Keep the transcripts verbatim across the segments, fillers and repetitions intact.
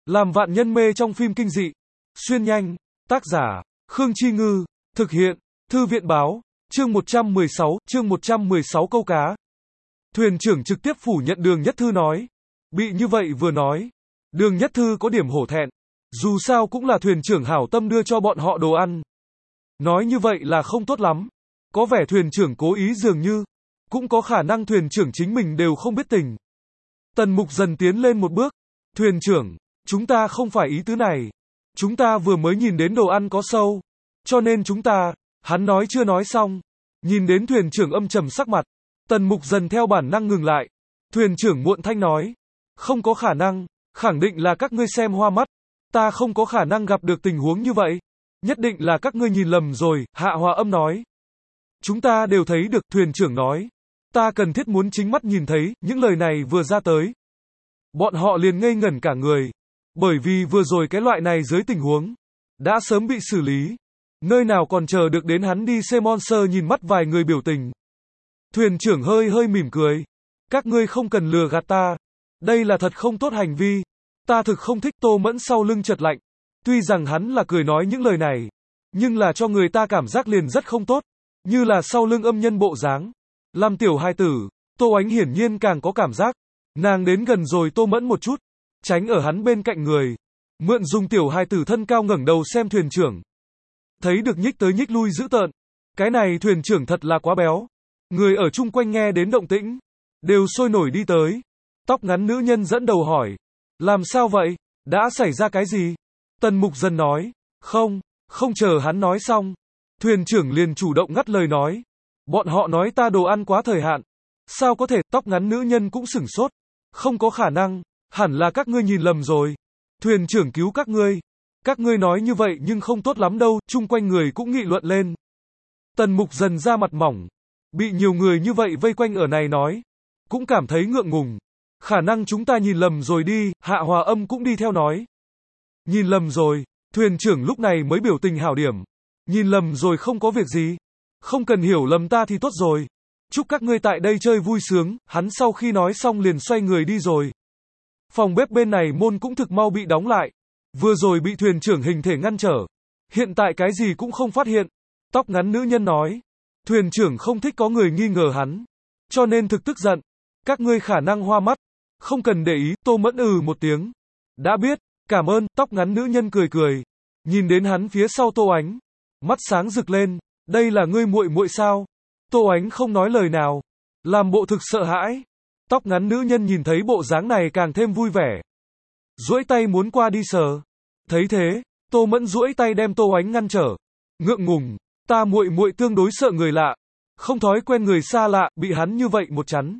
Làm vạn nhân mê trong phim kinh dị. Xuyên nhanh. Tác giả, Khương Chi Ngư. Thực hiện, Thư viện báo. Chương một trăm mười sáu, chương một trăm mười sáu câu cá. Thuyền trưởng trực tiếp phủ nhận Đường Nhất Thư nói. Bị như vậy vừa nói. Đường Nhất Thư có điểm hổ thẹn. Dù sao cũng là thuyền trưởng hảo tâm đưa cho bọn họ đồ ăn. Nói như vậy là không tốt lắm. Có vẻ thuyền trưởng cố ý dường như. Cũng có khả năng thuyền trưởng chính mình đều không biết tình. Tần Mục dần tiến lên một bước. Thuyền trưởng, chúng ta không phải ý tứ này. Chúng ta vừa mới nhìn đến đồ ăn có sâu. Cho nên chúng ta, hắn nói chưa nói xong. Nhìn đến thuyền trưởng âm trầm sắc mặt. Tần Mục dần theo bản năng ngừng lại. Thuyền trưởng muộn thanh nói. Không có khả năng, khẳng định là các ngươi xem hoa mắt. Ta không có khả năng gặp được tình huống như vậy. Nhất định là các ngươi nhìn lầm rồi, Hạ Hòa Âm nói. Chúng ta đều thấy được, thuyền trưởng nói. Ta cần thiết muốn chính mắt nhìn thấy, những lời này vừa ra tới. Bọn họ liền ngây ngẩn cả người. Bởi vì vừa rồi cái loại này dưới tình huống, đã sớm bị xử lý. Nơi nào còn chờ được đến hắn đi xem Monster nhìn mắt vài người biểu tình. Thuyền trưởng hơi hơi mỉm cười. Các ngươi không cần lừa gạt ta. Đây là thật không tốt hành vi. Ta thực không thích Tô Mẫn sau lưng chật lạnh. Tuy rằng hắn là cười nói những lời này, nhưng là cho người ta cảm giác liền rất không tốt. Như là sau lưng âm nhân bộ dáng. Làm tiểu hài tử, Tô Ánh hiển nhiên càng có cảm giác. Nàng đến gần rồi Tô Mẫn một chút, tránh ở hắn bên cạnh người. Mượn dùng tiểu hài tử thân cao ngẩng đầu xem thuyền trưởng. Thấy được nhích tới nhích lui dữ tợn. Cái này thuyền trưởng thật là quá béo. Người ở chung quanh nghe đến động tĩnh, đều sôi nổi đi tới. Tóc ngắn nữ nhân dẫn đầu hỏi. Làm sao vậy? Đã xảy ra cái gì? Tần Mục dần nói. Không, không chờ hắn nói xong. Thuyền trưởng liền chủ động ngắt lời nói. Bọn họ nói ta đồ ăn quá thời hạn. Sao có thể? Tóc ngắn nữ nhân cũng sửng sốt. Không có khả năng. Hẳn là các ngươi nhìn lầm rồi. Thuyền trưởng cứu các ngươi. Các ngươi nói như vậy nhưng không tốt lắm đâu. Chung quanh người cũng nghị luận lên. Tần Mục dần ra mặt mỏng. Bị nhiều người như vậy vây quanh ở này nói. Cũng cảm thấy ngượng ngùng. Khả năng chúng ta nhìn lầm rồi đi. Hạ Hòa Âm cũng đi theo nói. Nhìn lầm rồi. Thuyền trưởng lúc này mới biểu tình hảo điểm. Nhìn lầm rồi không có việc gì. Không cần hiểu lầm ta thì tốt rồi. Chúc các ngươi tại đây chơi vui sướng. Hắn sau khi nói xong liền xoay người đi rồi. Phòng bếp bên này môn cũng thực mau bị đóng lại. Vừa rồi bị thuyền trưởng hình thể ngăn trở. Hiện tại cái gì cũng không phát hiện. Tóc ngắn nữ nhân nói. Thuyền trưởng không thích có người nghi ngờ hắn. Cho nên thực tức giận. Các ngươi khả năng hoa mắt. Không cần để ý. Tô Mẫn ừ một tiếng. Đã biết. Cảm ơn. Tóc ngắn nữ nhân cười cười. Nhìn đến hắn phía sau Tô Ánh. Mắt sáng rực lên. Đây là ngươi muội muội sao? Tô Ánh không nói lời nào. Làm bộ thực sợ hãi. Tóc ngắn nữ nhân nhìn thấy bộ dáng này càng thêm vui vẻ. Duỗi tay muốn qua đi sờ. Thấy thế, Tô Mẫn duỗi tay đem Tô Ánh ngăn trở. Ngượng ngùng, ta muội muội tương đối sợ người lạ. Không thói quen người xa lạ, bị hắn như vậy một chắn.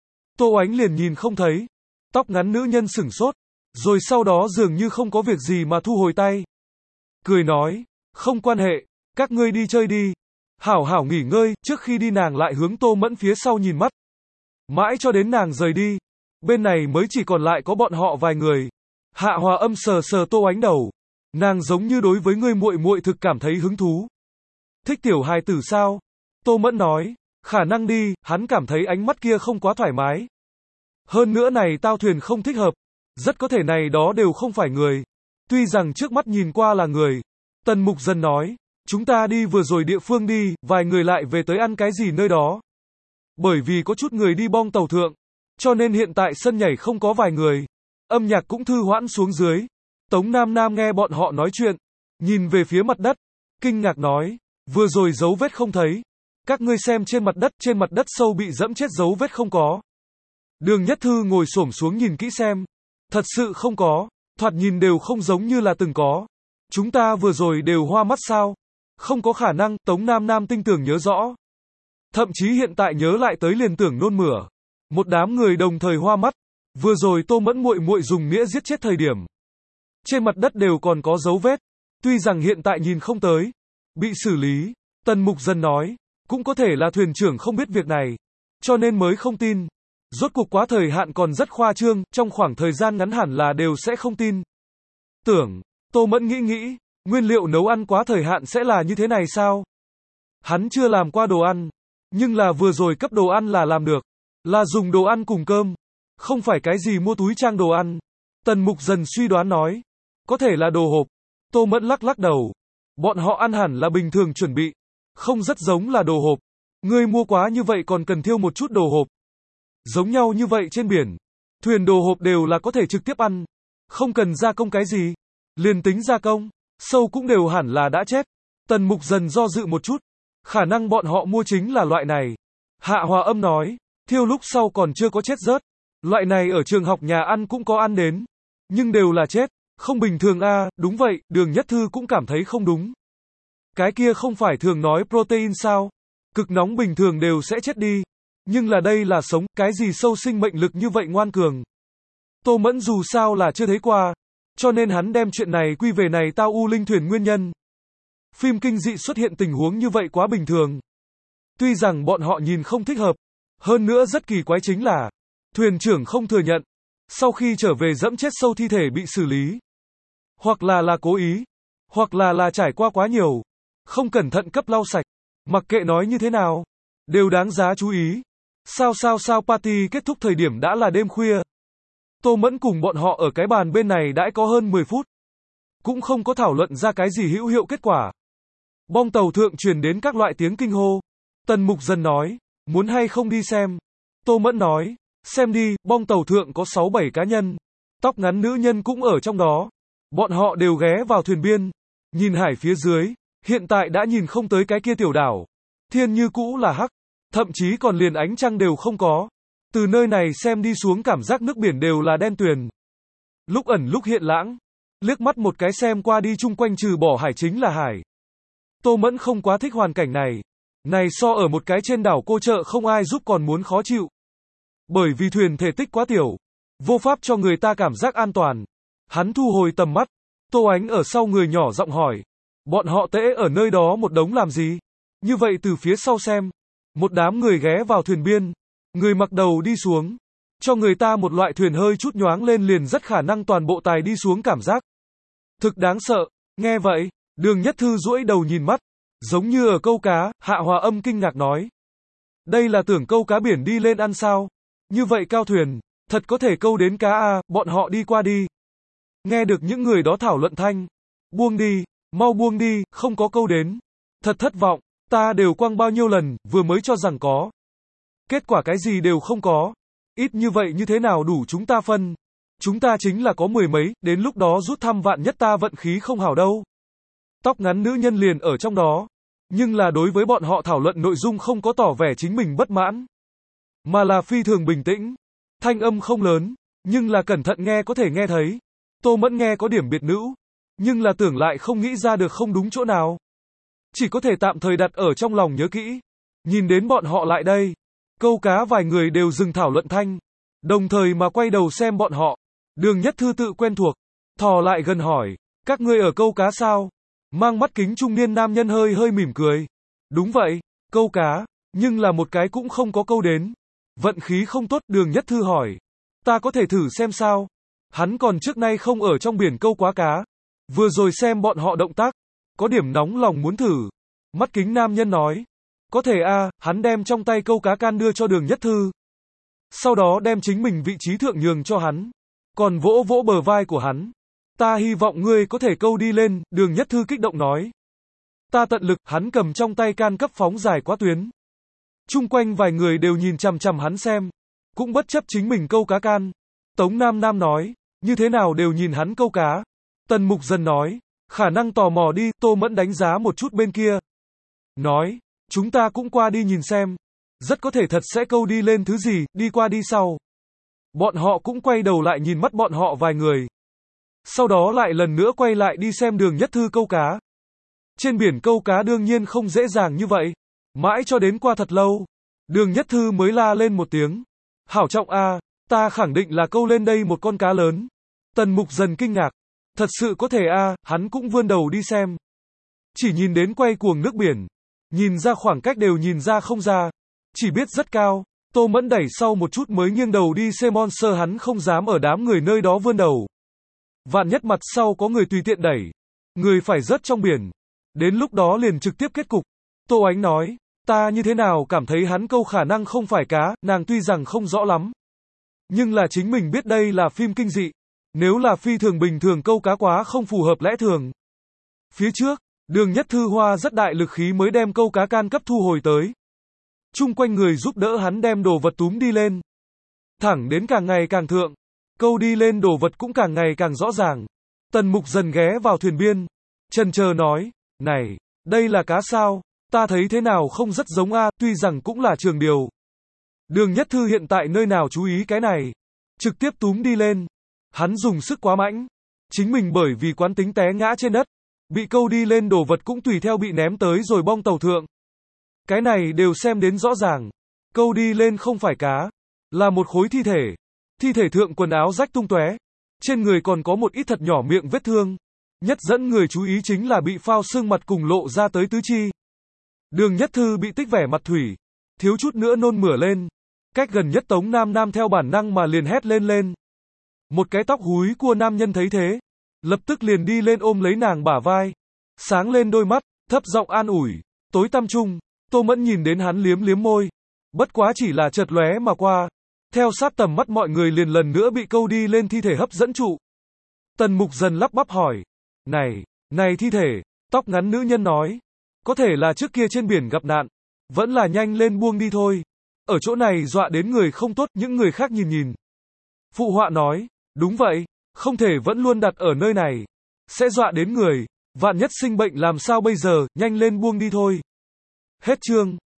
Tô Ánh liền nhìn không thấy. Tóc ngắn nữ nhân sửng sốt. Rồi sau đó dường như không có việc gì mà thu hồi tay. Cười nói, không quan hệ, các ngươi đi chơi đi. Hảo hảo nghỉ ngơi, trước khi đi nàng lại hướng Tô Mẫn phía sau nhìn mắt. Mãi cho đến nàng rời đi. Bên này mới chỉ còn lại có bọn họ vài người. Hạ Hòa Âm sờ sờ Tô Ánh đầu. Nàng giống như đối với ngươi muội muội thực cảm thấy hứng thú. Thích tiểu hài tử sao? Tô Mẫn nói, khả năng đi, hắn cảm thấy ánh mắt kia không quá thoải mái. Hơn nữa này tao thuyền không thích hợp. Rất có thể này đó đều không phải người. Tuy rằng trước mắt nhìn qua là người. Tần Mục dần nói, chúng ta đi vừa rồi địa phương đi, vài người lại về tới ăn cái gì nơi đó. Bởi vì có chút người đi bong tàu thượng, cho nên hiện tại sân nhảy không có vài người. Âm nhạc cũng thư hoãn xuống dưới. Tống Nam Nam nghe bọn họ nói chuyện, nhìn về phía mặt đất, kinh ngạc nói, vừa rồi dấu vết không thấy. Các ngươi xem trên mặt đất, trên mặt đất sâu bị dẫm chết dấu vết không có. Đường Nhất Thư ngồi xổm xuống nhìn kỹ xem. Thật sự không có, thoạt nhìn đều không giống như là từng có. Chúng ta vừa rồi đều hoa mắt sao? Không có khả năng, Tống Nam Nam tinh tường nhớ rõ. Thậm chí hiện tại nhớ lại tới liền tưởng nôn mửa. Một đám người đồng thời hoa mắt. Vừa rồi Tô Mẫn muội muội dùng nghĩa giết chết thời điểm. Trên mặt đất đều còn có dấu vết. Tuy rằng hiện tại nhìn không tới. Bị xử lý. Tần Mục dần nói. Cũng có thể là thuyền trưởng không biết việc này. Cho nên mới không tin. Rốt cuộc quá thời hạn còn rất khoa trương. Trong khoảng thời gian ngắn hẳn là đều sẽ không tin. Tưởng. Tô Mẫn nghĩ nghĩ. Nguyên liệu nấu ăn quá thời hạn sẽ là như thế này sao? Hắn chưa làm qua đồ ăn. Nhưng là vừa rồi cấp đồ ăn là làm được. Là dùng đồ ăn cùng cơm. Không phải cái gì mua túi trang đồ ăn. Tần Mục Dần suy đoán nói. Có thể là đồ hộp. Tô Mẫn lắc lắc đầu. Bọn họ ăn hẳn là bình thường chuẩn bị. Không rất giống là đồ hộp. Ngươi mua quá như vậy còn cần thiêu một chút đồ hộp. Giống nhau như vậy trên biển. Thuyền đồ hộp đều là có thể trực tiếp ăn. Không cần gia công cái gì. Liền tính gia công. Sâu cũng đều hẳn là đã chết. Tần Mục Dần do dự một chút. Khả năng bọn họ mua chính là loại này. Hạ Hòa Âm nói. Thiêu lúc sau còn chưa có chết rớt. Loại này ở trường học nhà ăn cũng có ăn đến. Nhưng đều là chết. Không bình thường a. À, đúng vậy, Đường Nhất Thư cũng cảm thấy không đúng. Cái kia không phải thường nói protein sao? Cực nóng bình thường đều sẽ chết đi. Nhưng là đây là sống, cái gì sâu sinh mệnh lực như vậy ngoan cường. Tô Mẫn dù sao là chưa thấy qua. Cho nên hắn đem chuyện này quy về này tao u linh thuyền nguyên nhân. Phim kinh dị xuất hiện tình huống như vậy quá bình thường. Tuy rằng bọn họ nhìn không thích hợp. Hơn nữa rất kỳ quái chính là thuyền trưởng không thừa nhận. Sau khi trở về dẫm chết sâu thi thể bị xử lý. Hoặc là là cố ý. Hoặc là là trải qua quá nhiều. Không cẩn thận cấp lau sạch. Mặc kệ nói như thế nào. Đều đáng giá chú ý. Sao sao sao party kết thúc thời điểm đã là đêm khuya. Tô Mẫn cùng bọn họ ở cái bàn bên này đã có hơn mười phút. Cũng không có thảo luận ra cái gì hữu hiệu kết quả. Bong tàu thượng truyền đến các loại tiếng kinh hô. Tần Mục Dần nói. Muốn hay không đi xem. Tô Mẫn nói. Xem đi, bong tàu thượng có sáu bảy cá nhân. Tóc ngắn nữ nhân cũng ở trong đó. Bọn họ đều ghé vào thuyền biên. Nhìn hải phía dưới. Hiện tại đã nhìn không tới cái kia tiểu đảo. Thiên như cũ là hắc. Thậm chí còn liền ánh trăng đều không có. Từ nơi này xem đi xuống cảm giác nước biển đều là đen tuyền. Lúc ẩn lúc hiện lãng. Liếc mắt một cái xem qua đi chung quanh trừ bỏ hải chính là hải. Tô Mẫn không quá thích hoàn cảnh này. Này so ở một cái trên đảo cô chợ không ai giúp còn muốn khó chịu. Bởi vì thuyền thể tích quá tiểu. Vô pháp cho người ta cảm giác an toàn. Hắn thu hồi tầm mắt. Tô Ánh ở sau người nhỏ giọng hỏi. Bọn họ tễ ở nơi đó một đống làm gì? Như vậy từ phía sau xem. Một đám người ghé vào thuyền biên. Người mặc đầu đi xuống. Cho người ta một loại thuyền hơi chút nhoáng lên liền rất khả năng toàn bộ tài đi xuống cảm giác. Thực đáng sợ. Nghe vậy, Đường Nhất Thư duỗi đầu nhìn mắt. Giống như ở câu cá, Hạ Hòa Âm kinh ngạc nói. Đây là tưởng câu cá biển đi lên ăn sao? Như vậy cao thuyền, thật có thể câu đến cá à, bọn họ đi qua đi. Nghe được những người đó thảo luận thanh. Buông đi, mau buông đi, không có câu đến. Thật thất vọng, ta đều quăng bao nhiêu lần, vừa mới cho rằng có. Kết quả cái gì đều không có. Ít như vậy như thế nào đủ chúng ta phân. Chúng ta chính là có mười mấy, đến lúc đó rút thăm vạn nhất ta vận khí không hảo đâu. Tóc ngắn nữ nhân liền ở trong đó. Nhưng là đối với bọn họ thảo luận nội dung không có tỏ vẻ chính mình bất mãn. Mà là phi thường bình tĩnh. Thanh âm không lớn, nhưng là cẩn thận nghe có thể nghe thấy. Tô Mẫn nghe có điểm biệt nữ. Nhưng là tưởng lại không nghĩ ra được không đúng chỗ nào. Chỉ có thể tạm thời đặt ở trong lòng nhớ kỹ. Nhìn đến bọn họ lại đây. Câu cá vài người đều dừng thảo luận thanh. Đồng thời mà quay đầu xem bọn họ. Đường Nhất Thư tự quen thuộc. Thò lại gần hỏi. Các ngươi ở câu cá sao? Mang mắt kính trung niên nam nhân hơi hơi mỉm cười. Đúng vậy, câu cá. Nhưng là một cái cũng không có câu đến. Vận khí không tốt, Đường Nhất Thư hỏi. Ta có thể thử xem sao? Hắn còn trước nay không ở trong biển câu quá cá. Vừa rồi xem bọn họ động tác. Có điểm nóng lòng muốn thử. Mắt kính nam nhân nói. Có thể a, à, hắn đem trong tay câu cá can đưa cho Đường Nhất Thư. Sau đó đem chính mình vị trí thượng nhường cho hắn. Còn vỗ vỗ bờ vai của hắn. Ta hy vọng ngươi có thể câu đi lên, Đường Nhất Thư kích động nói. Ta tận lực, hắn cầm trong tay can cấp phóng dài quá tuyến. Chung quanh vài người đều nhìn chằm chằm hắn xem. Cũng bất chấp chính mình câu cá can. Tống Nam Nam nói, như thế nào đều nhìn hắn câu cá. Tần Mục Dần nói, khả năng tò mò đi, Tô Mẫn đánh giá một chút bên kia. Nói, chúng ta cũng qua đi nhìn xem. Rất có thể thật sẽ câu đi lên thứ gì, đi qua đi sau. Bọn họ cũng quay đầu lại nhìn mắt bọn họ vài người. Sau đó lại lần nữa quay lại đi xem Đường Nhất Thư câu cá. Trên biển câu cá đương nhiên không dễ dàng như vậy. Mãi cho đến qua thật lâu. Đường Nhất Thư mới la lên một tiếng. Hảo trọng a, ta khẳng định là câu lên đây một con cá lớn. Tần Mục Dần kinh ngạc. Thật sự có thể a, hắn cũng vươn đầu đi xem. Chỉ nhìn đến quay cuồng nước biển. Nhìn ra khoảng cách đều nhìn ra không ra. Chỉ biết rất cao. Tô Mẫn đẩy sau một chút mới nghiêng đầu đi xem monster hắn không dám ở đám người nơi đó vươn đầu. Vạn nhất mặt sau có người tùy tiện đẩy. Người phải rớt trong biển. Đến lúc đó liền trực tiếp kết cục. Tô Ánh nói, ta như thế nào cảm thấy hắn câu khả năng không phải cá, nàng tuy rằng không rõ lắm. Nhưng là chính mình biết đây là phim kinh dị. Nếu là phi thường bình thường câu cá quá không phù hợp lẽ thường. Phía trước, Đường Nhất Thư hoa rất đại lực khí mới đem câu cá can cấp thu hồi tới. Chung quanh người giúp đỡ hắn đem đồ vật túm đi lên. Thẳng đến càng ngày càng thượng, câu đi lên đồ vật cũng càng ngày càng rõ ràng. Tần Mục dần ghé vào thuyền biên, chần chờ nói, này, đây là cá sao, ta thấy thế nào không rất giống a, tuy rằng cũng là trường điều. Đường Nhất Thư hiện tại nơi nào chú ý cái này, trực tiếp túm đi lên. Hắn dùng sức quá mạnh, chính mình bởi vì quán tính té ngã trên đất, bị câu đi lên đồ vật cũng tùy theo bị ném tới rồi bong tàu thượng. Cái này đều xem đến rõ ràng, câu đi lên không phải cá, là một khối thi thể. Thi thể thượng quần áo rách tung tóe, trên người còn có một ít thật nhỏ miệng vết thương. Nhất dẫn người chú ý chính là bị phao xương mặt cùng lộ ra tới tứ chi. Đường Nhất Thư bị tích vẻ mặt thủy, thiếu chút nữa nôn mửa lên. Cách gần nhất Tống Nam Nam theo bản năng mà liền hét lên lên. Một cái tóc húi cua nam nhân thấy thế, lập tức liền đi lên ôm lấy nàng bả vai, sáng lên đôi mắt, thấp giọng an ủi. Tối tăm trung, Tô Mẫn nhìn đến hắn liếm liếm môi, bất quá chỉ là chợt lóe mà qua. Theo sát tầm mắt mọi người liền lần nữa bị câu đi lên thi thể hấp dẫn trụ. Tần Mục dần lắp bắp hỏi, này, này thi thể, tóc ngắn nữ nhân nói, có thể là trước kia trên biển gặp nạn, vẫn là nhanh lên buông đi thôi. Ở chỗ này dọa đến người không tốt, những người khác nhìn nhìn. Phụ họa nói, đúng vậy, không thể vẫn luôn đặt ở nơi này, sẽ dọa đến người, vạn nhất sinh bệnh làm sao bây giờ, nhanh lên buông đi thôi. Hết chương.